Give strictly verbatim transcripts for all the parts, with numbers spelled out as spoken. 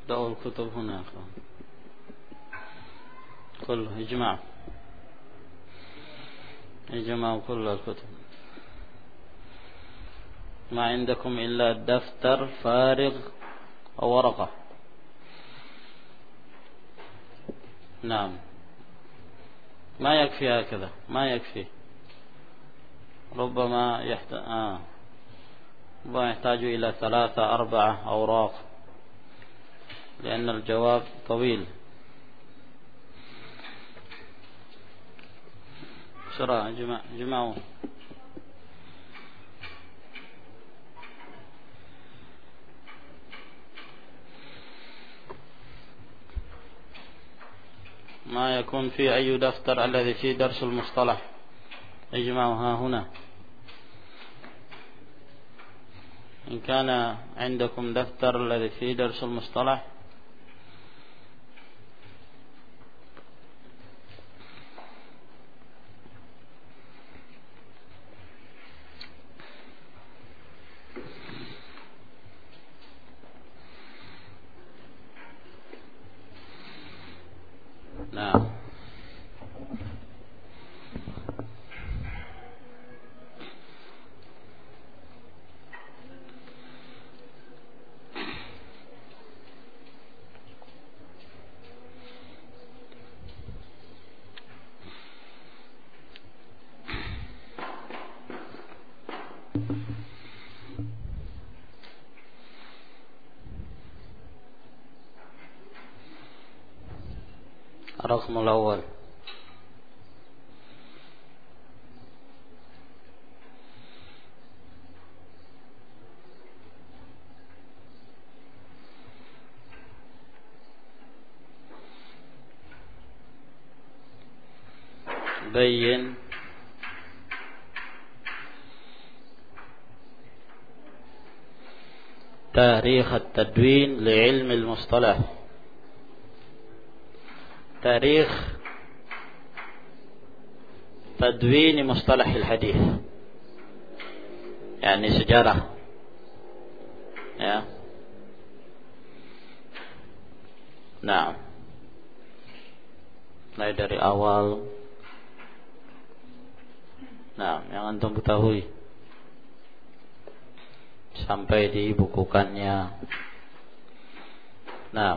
ضعوا الكتب هنا كله اجمع اجمعوا كل الكتب. ما عندكم إلا دفتر فارغ أو ورقة. نعم ما يكفي هكذا، ما يكفي، ربما يحتاج آه. ربما يحتاج إلى ثلاثة أربعة أوراق لأن الجواب طويل. بسرعة جمع جمعوا. ما يكون في أي دفتر الذي فيه درس المصطلح اجمعوا ها هنا. إن كان عندكم دفتر الذي فيه درس المصطلح نعم. الرقم الأول بين تاريخ التدوين لعلم المصطلح. تاريخ تدوين مصطلح الحديث يعني sejarah ya. Nah, mulai dari awal. Nah, yang antum ketahui sampai dibukukannya. Nah,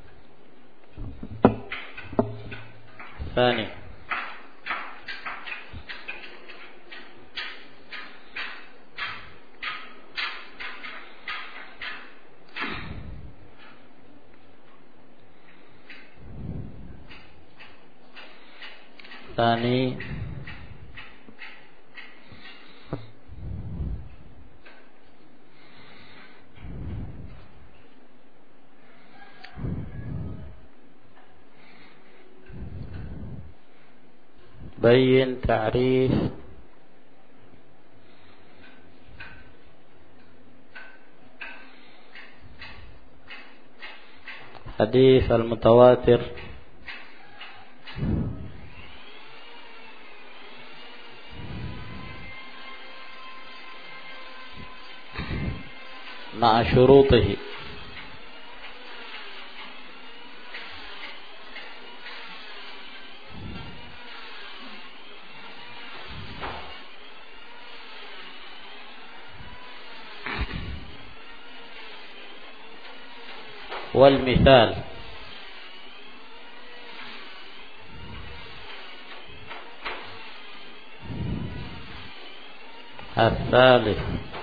Tsani Tsani بين تعريف حديث المتواتر مع شروطه. والمثال الثالث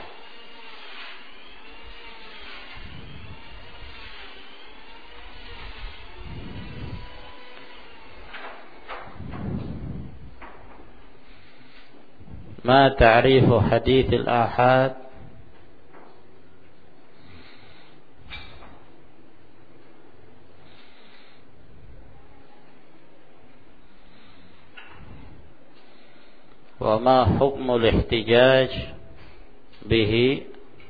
ما تعريف حديث الآحاد وما حكم الاحتجاج به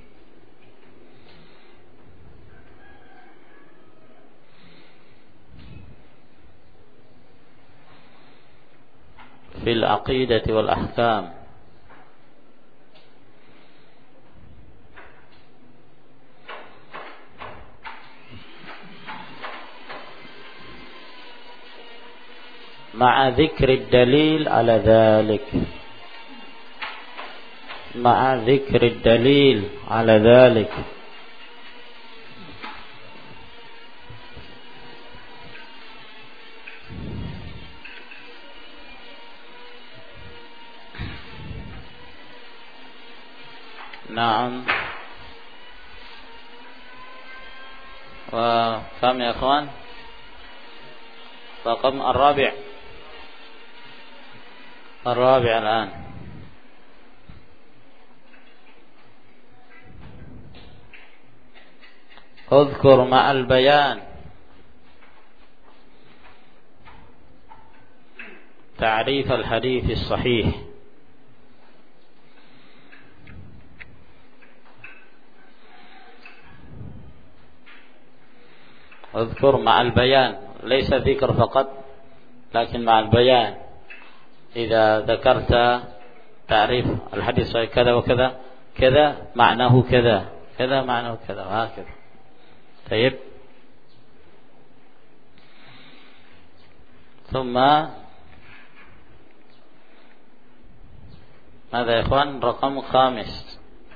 في العقيدة والأحكام. ma'a dzikri dalil ala dzalik, ma'a dzikri dalil ala dzalik. Naam. وكم يا اخوان؟ رقم الرابع الرابع الآن. اذكر مع البيان تعريف الحديث الصحيح. اذكر مع البيان، ليس ذكر فقط لكن مع البيان. إذا ذكرت تعريف الحديث كذا وكذا كذا معناه كذا كذا معناه كذا وهكذا. طيب. ثم ماذا يا إخوان؟ رقم خامس.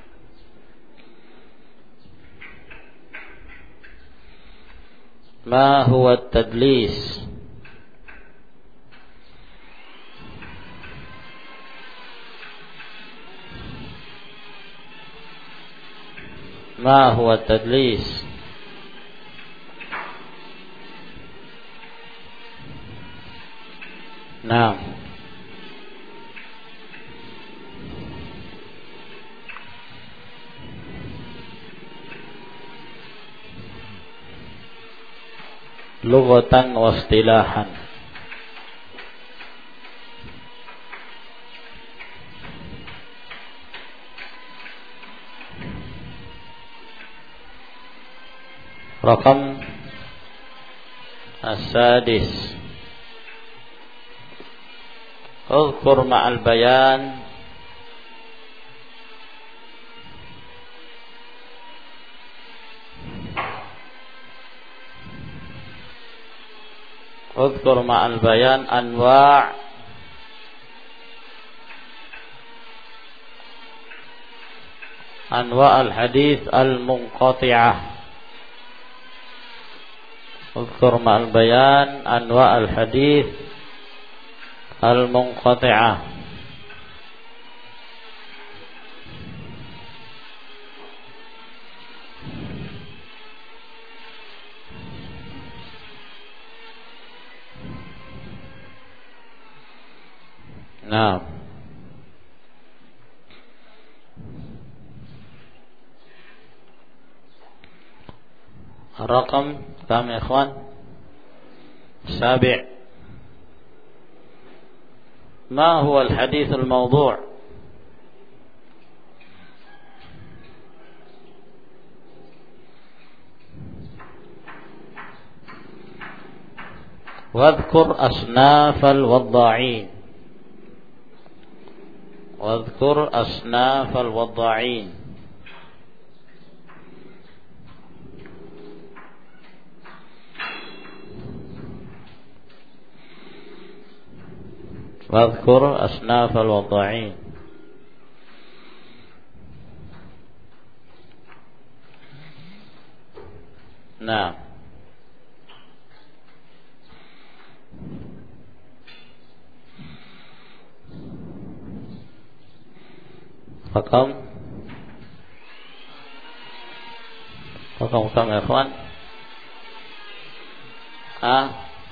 ما هو التدليس؟ ما هو التدليس؟ نعم. lughatan wa istilahan. Rakam as-sadis. Udhkur ma'al bayan Udhkur ma'al bayan anwa' anwa' al-hadith al-munqati'ah. Udhkur ma'al bayan anwa' al-hadith al-munqati'ah. Nah, rakam kam ya ikhwan? Sabi'. Ma huwa al-hadith al-mawdu'? Wadhkur asnaf al-wadda'in. واذكر أصناف الوضاعين. واذكر أصناف الوضاعين. نعم. Rakam Rakam kam ya ikhwan? Ah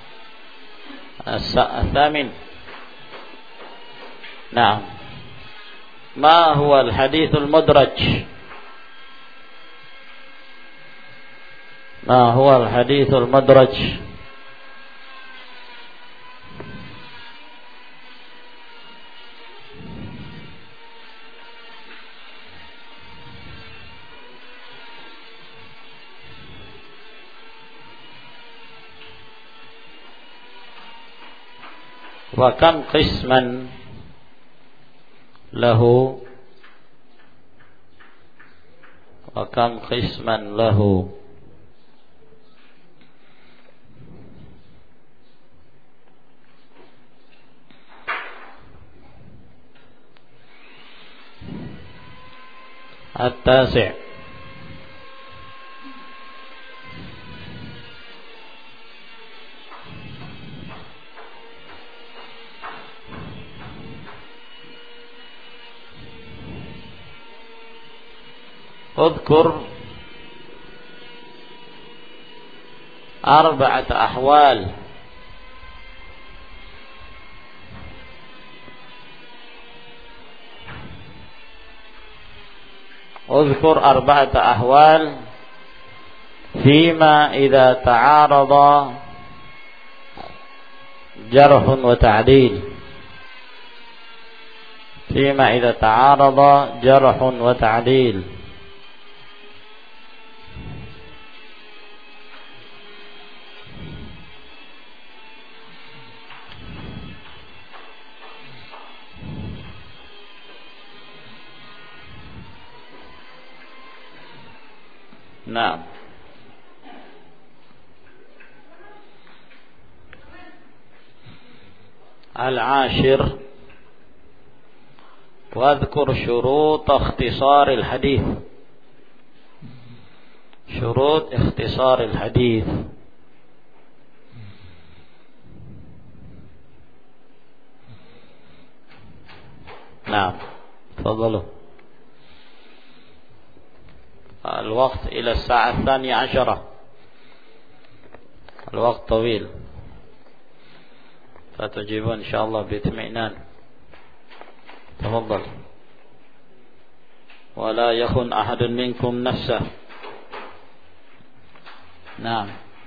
As-Thamin. Naam. Ma huwa al-hadith al-mudraj? Ma huwa al-hadith al-mudraj? Wa kam qisman lahu? Wa kam qisman lahu? التاسع. اذكر أربعة أحوال اذكر أربعة أحوال فيما إذا تعارض جرح وتعديل فيما إذا تعارض جرح وتعديل نعم. العاشر واذكر شروط اختصار الحديث شروط اختصار الحديث نعم تفضلوا. الوقت إلى الساعة الثانية عشرة، الوقت طويل، فتجيبون إن شاء الله باطمئنان. تفضل، ولا يخن أحد منكم نفسه. نعم.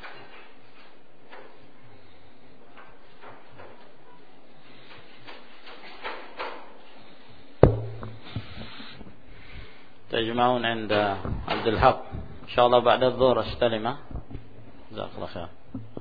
تجمعون عند عبد الحق إن شاء الله بعد الظهر استلمه. جزاك الله خير.